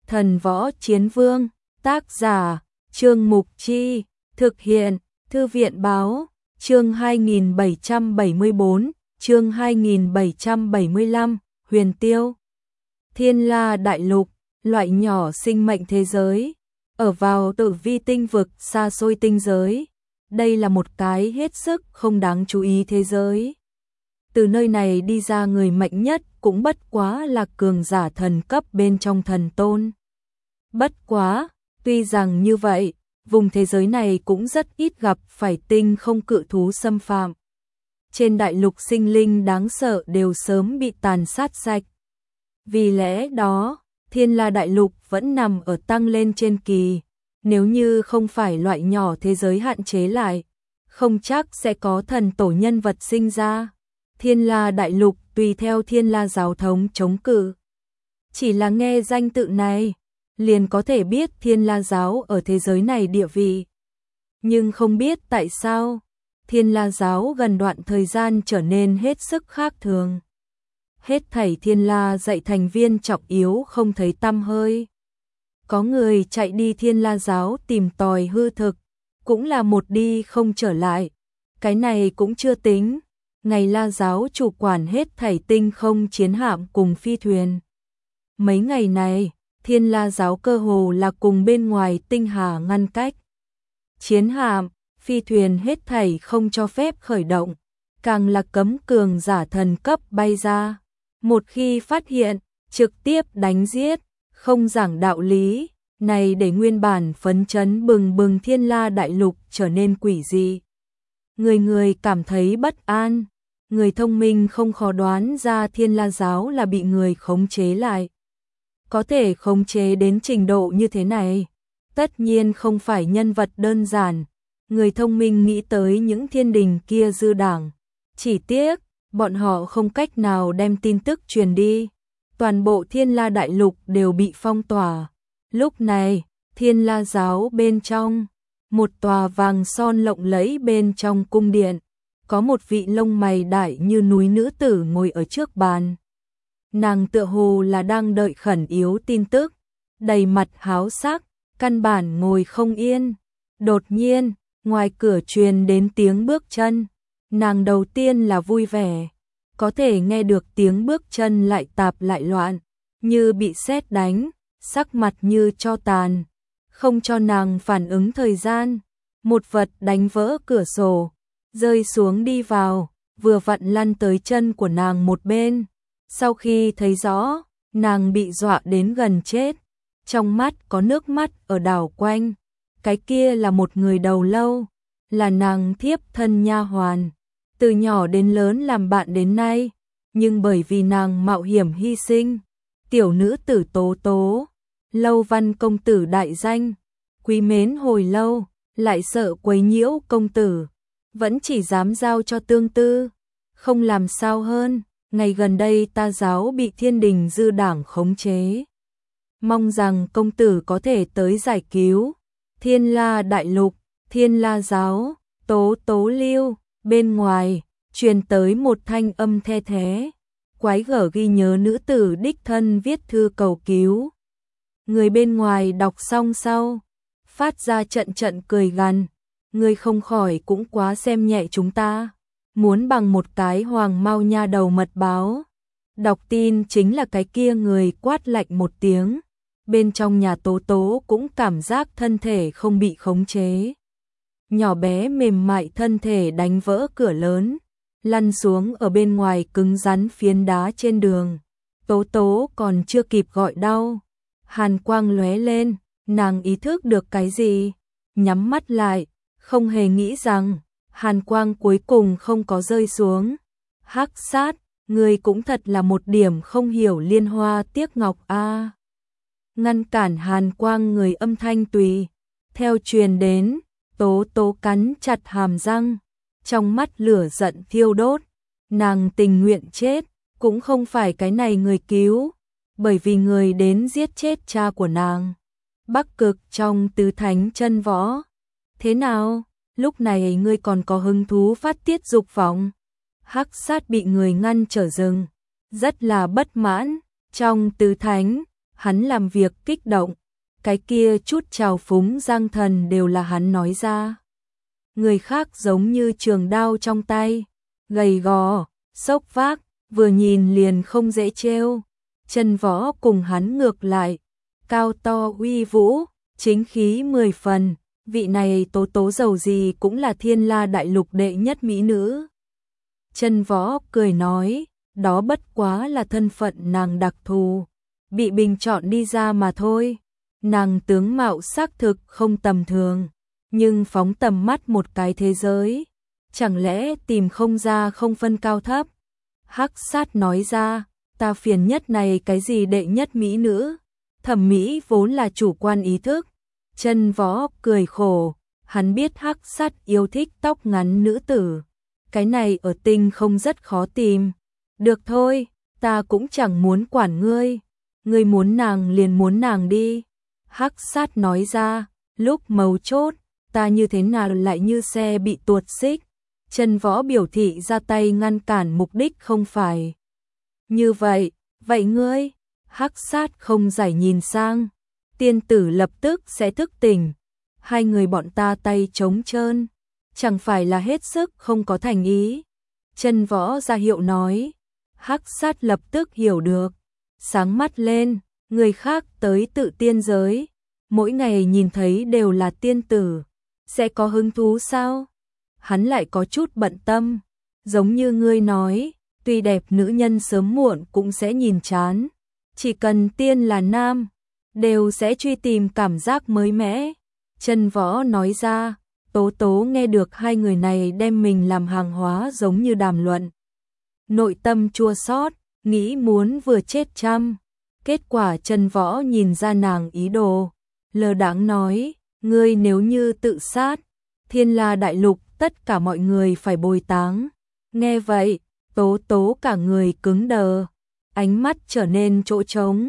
Thần Võ Chiến Vương, tác giả, Trương Mục Chi, thực hiện, Thư viện Báo, chương 2774, chương 2775, Huyền Tiêu. Thiên La Đại Lục, loại nhỏ sinh mệnh thế giới, ở vào tử vi tinh vực xa xôi tinh giới. Đây là một cái hết sức không đáng chú ý thế giới. Từ nơi này đi ra người mạnh nhất cũng bất quá là cường giả thần cấp bên trong thần tôn. Bất quá, tuy rằng như vậy, vùng thế giới này cũng rất ít gặp phải tinh không cự thú xâm phạm. Trên đại lục sinh linh đáng sợ đều sớm bị tàn sát sạch. Vì lẽ đó, Thiên La Đại Lục vẫn nằm ở tăng lên trên kỳ. Nếu như không phải loại nhỏ thế giới hạn chế lại, không chắc sẽ có thần tổ nhân vật sinh ra. Thiên La Đại Lục tùy theo Thiên La giáo thống chống cự. Chỉ là nghe danh tự này, liền có thể biết Thiên La giáo ở thế giới này địa vị. Nhưng không biết tại sao, Thiên La giáo gần đoạn thời gian trở nên hết sức khác thường. Hết thảy Thiên La dạy thành viên trọng yếu không thấy tăm hơi. Có người chạy đi Thiên La giáo tìm tòi hư thực, cũng là một đi không trở lại. Cái này cũng chưa tính, ngày La giáo chủ quản hết thảy tinh không chiến hạm cùng phi thuyền. Mấy ngày này, Thiên La giáo cơ hồ là cùng bên ngoài tinh hà ngăn cách. Chiến hạm, phi thuyền hết thảy không cho phép khởi động, càng là cấm cường giả thần cấp bay ra. Một khi phát hiện, trực tiếp đánh giết, không giảng đạo lý, này để nguyên bản phấn chấn bừng bừng Thiên La Đại Lục trở nên quỷ dị. Người người cảm thấy bất an, người thông minh không khó đoán ra Thiên La giáo là bị người khống chế lại. Có thể khống chế đến trình độ như thế này, tất nhiên không phải nhân vật đơn giản. Người thông minh nghĩ tới những thiên đình kia dư đảng, chỉ tiếc, bọn họ không cách nào đem tin tức truyền đi. Toàn bộ Thiên La Đại Lục đều bị phong tỏa. Lúc này, Thiên La giáo bên trong, một tòa vàng son lộng lẫy bên trong cung điện, có một vị lông mày đại như núi nữ tử ngồi ở trước bàn. Nàng tựa hồ là đang đợi khẩn yếu tin tức, đầy mặt háo sắc, căn bản ngồi không yên. Đột nhiên, ngoài cửa truyền đến tiếng bước chân. Nàng đầu tiên là vui vẻ, có thể nghe được tiếng bước chân lại tạp lại loạn, như bị sét đánh, sắc mặt như tro tàn, không cho nàng phản ứng thời gian. Một vật đánh vỡ cửa sổ, rơi xuống đi vào, vừa vặn lăn tới chân của nàng một bên. Sau khi thấy rõ, nàng bị dọa đến gần chết, trong mắt có nước mắt ở đảo quanh. Cái kia là một người đầu lâu, là nàng thiếp thân nha hoàn, từ nhỏ đến lớn làm bạn đến nay, nhưng bởi vì nàng mạo hiểm hy sinh, tiểu nữ tử Tố Tố, Lâu Văn công tử đại danh, quý mến hồi lâu, lại sợ quấy nhiễu công tử, vẫn chỉ dám giao cho Tương Tư, không làm sao hơn. Ngày gần đây ta giáo bị thiên đình dư đảng khống chế, mong rằng công tử có thể tới giải cứu. Thiên La Đại Lục, Thiên La giáo, Tố Tố lưu. Bên ngoài, truyền tới một thanh âm the thé, quái gở ghi nhớ nữ tử đích thân viết thư cầu cứu. Người bên ngoài đọc xong sau, phát ra trận trận cười gằn, ngươi không khỏi cũng quá xem nhẹ chúng ta, muốn bằng một cái hoàng mau nha đầu mật báo. Đọc tin chính là cái kia người quát lạnh một tiếng, bên trong nhà Tố Tố cũng cảm giác thân thể không bị khống chế. Nhỏ bé mềm mại thân thể đánh vỡ cửa lớn, lăn xuống ở bên ngoài cứng rắn phiến đá trên đường. Tố Tố còn chưa kịp gọi đau, hàn quang lóe lên, nàng ý thức được cái gì, nhắm mắt lại, không hề nghĩ rằng hàn quang cuối cùng không có rơi xuống. Hắc Sát, ngươi cũng thật là một điểm không hiểu liên hoa tiếc ngọc a. Ngăn cản hàn quang người âm thanh tùy theo truyền đến. Tố Tố cắn chặt hàm răng, trong mắt lửa giận thiêu đốt, nàng tình nguyện chết, cũng không phải cái này người cứu, bởi vì người đến giết chết cha của nàng. Bắc Cực trong tứ thánh chân võ. Thế nào, lúc này ngươi còn có hứng thú phát tiết dục vọng? Hắc Sát bị người ngăn trở rừng, rất là bất mãn. Trong tứ thánh, Hắn làm việc kích động, cái kia chút trào phúng giang thần đều là hắn nói ra. Người khác giống như trường đao trong tay, gầy gò, xốc vác, vừa nhìn liền không dễ trêu. Chân Võ cùng hắn ngược lại, cao to uy vũ, chính khí 10 phần, vị này Tố Tố dầu gì cũng là Thiên La đại lục đệ nhất mỹ nữ. Chân Võ cười nói, đó bất quá là thân phận nàng đặc thù, bị bình chọn đi ra mà thôi. Nàng tướng mạo xác thực không tầm thường, nhưng phóng tầm mắt một cái thế giới, chẳng lẽ tìm không ra không phân cao thấp. Hắc Sát nói ra, ta phiền nhất này cái gì đệ nhất mỹ nữ, thẩm mỹ vốn là chủ quan ý thức. Chân Võ cười khổ, hắn biết Hắc Sát yêu thích tóc ngắn nữ tử, cái này ở tinh không rất khó tìm. Được thôi, ta cũng chẳng muốn quản ngươi, ngươi muốn nàng liền muốn nàng đi. Hắc Sát nói ra, lúc mấu chốt, ta như thế nào lại như xe bị tuột xích. Chân Võ biểu thị ra tay ngăn cản, mục đích không phải như vậy. Vậy ngươi? Hắc Sát không giải nhìn sang. Tiên tử lập tức sẽ thức tỉnh. Hai người bọn ta tay trống trơn, chẳng phải là hết sức không có thành ý. Chân Võ ra hiệu nói. Hắc Sát lập tức hiểu được, sáng mắt lên. Người khác tới tự tiên giới, mỗi ngày nhìn thấy đều là tiên tử, sẽ có hứng thú sao? Hắn lại có chút bận tâm, giống như ngươi nói, tuy đẹp nữ nhân sớm muộn cũng sẽ nhìn chán, chỉ cần tiên là nam, đều sẽ truy tìm cảm giác mới mẻ. Chân Võ nói ra, Tố Tố nghe được hai người này đem mình làm hàng hóa giống như đàm luận. Nội tâm chua xót, nghĩ muốn vừa chết trăm. Kết quả Chân Võ nhìn ra nàng ý đồ, lơ đãng nói, ngươi nếu như tự sát, Thiên La đại lục tất cả mọi người phải bồi táng. Nghe vậy, Tố Tố cả người cứng đờ, ánh mắt trở nên chỗ trống.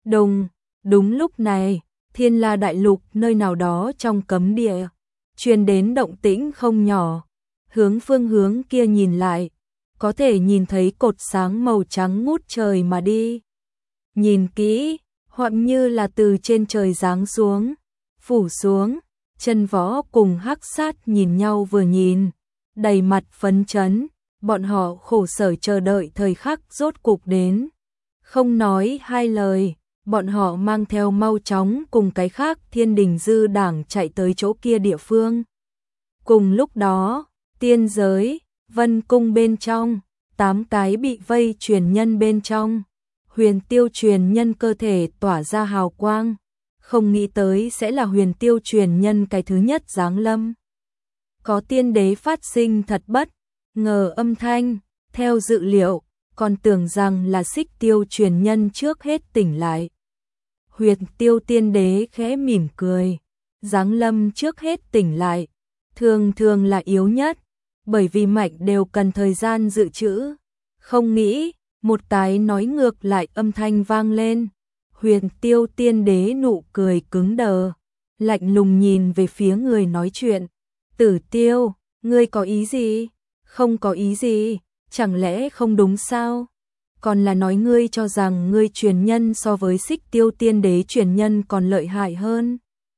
Đúng lúc này, Thiên La đại lục nơi nào đó trong cấm địa, truyền đến động tĩnh không nhỏ. Hướng phương hướng kia nhìn lại, có thể nhìn thấy cột sáng màu trắng ngút trời mà đi. Nhìn kỹ, hoặc như là từ trên trời giáng xuống, phủ xuống. Chân Võ cùng Hắc Sát nhìn nhau vừa nhìn, đầy mặt phấn chấn, bọn họ khổ sở chờ đợi thời khắc rốt cục đến. Không nói hai lời, bọn họ mang theo mau chóng cùng cái khác Thiên Đình dư đảng chạy tới chỗ kia địa phương. Cùng lúc đó, tiên giới, Vân cung bên trong, 8 cái bị vây truyền nhân bên trong. Huyền Tiêu truyền nhân cơ thể tỏa ra hào quang, không nghĩ tới sẽ là Huyền Tiêu truyền nhân cái thứ nhất giáng lâm. Có tiên đế phát sinh thật bất ngờ âm thanh, theo dự liệu, còn tưởng rằng là Xích Tiêu truyền nhân trước hết tỉnh lại. Huyền Tiêu tiên đế khẽ mỉm cười, giáng lâm trước hết tỉnh lại, thường là yếu nhất, bởi vì mạnh đều cần thời gian dự trữ. Không nghĩ, một cái nói ngược lại âm thanh vang lên. Huyền Tiêu tiên đế nụ cười cứng đờ, lạnh lùng nhìn về phía người nói chuyện. Tử Tiêu, ngươi có ý gì? Không có ý gì, chẳng lẽ không đúng sao? Còn là nói ngươi cho rằng ngươi truyền nhân so với Xích Tiêu tiên đế truyền nhân còn lợi hại hơn.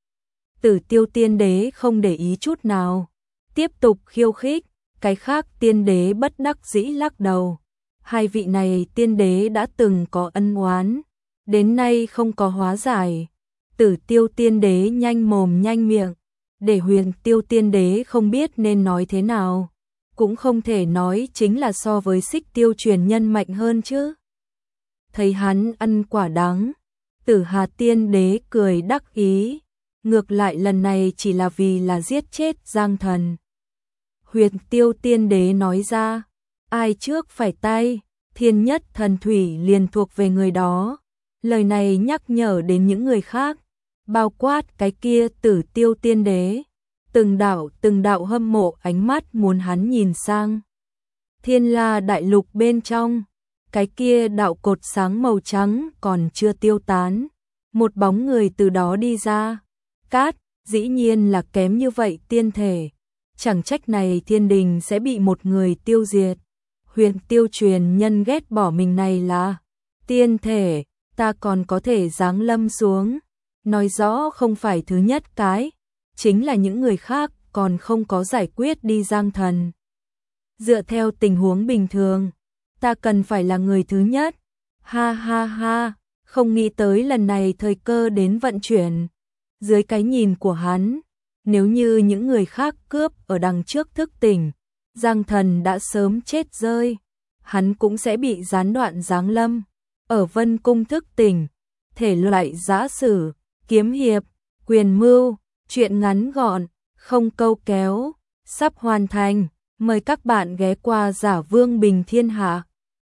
Tử Tiêu tiên đế không để ý chút nào, tiếp tục khiêu khích. Cái khác tiên đế bất đắc dĩ lắc đầu. Hai vị này tiên đế đã từng có ân oán, đến nay không có hóa giải. Tử Tiêu tiên đế nhanh mồm nhanh miệng, để Huyền Tiêu tiên đế không biết nên nói thế nào, cũng không thể nói chính là so với Xích Tiêu truyền nhân mạnh hơn chứ. Thấy hắn ăn quả đắng, Tử Hà tiên đế cười đắc ý, ngược lại lần này chỉ là vì là giết chết Giang Thần. Huyền Tiêu tiên đế nói ra, ai trước phải tay, thiên nhất thần thủy liền thuộc về người đó. Lời này nhắc nhở đến những người khác, bao quát cái kia Tử Tiêu tiên đế. Từng đạo hâm mộ ánh mắt muốn hắn nhìn sang. Thiên La đại lục bên trong, cái kia đạo cột sáng màu trắng còn chưa tiêu tán. Một bóng người từ đó đi ra. Cát, dĩ nhiên là kém như vậy tiên thể. Chẳng trách này Thiên Đình sẽ bị một người tiêu diệt. Huyền Tiêu truyền nhân ghét bỏ mình này là tiên thể, ta còn có thể giáng lâm xuống. Nói rõ không phải thứ nhất cái, chính là những người khác còn không có giải quyết đi Giang Thần. Dựa theo tình huống bình thường, ta cần phải là người thứ nhất. Ha ha ha, không nghĩ tới lần này thời cơ đến vận chuyển. Dưới cái nhìn của hắn, nếu như những người khác cướp ở đằng trước thức tỉnh, Giang Thần đã sớm chết rơi, hắn cũng sẽ bị gián đoạn giáng lâm. Ở Vân Cung thức tỉnh, thể loại giã sử, kiếm hiệp, quyền mưu, truyện ngắn gọn, không câu kéo, sắp hoàn thành. Mời các bạn ghé qua Giả Vương Bình Thiên Hạ.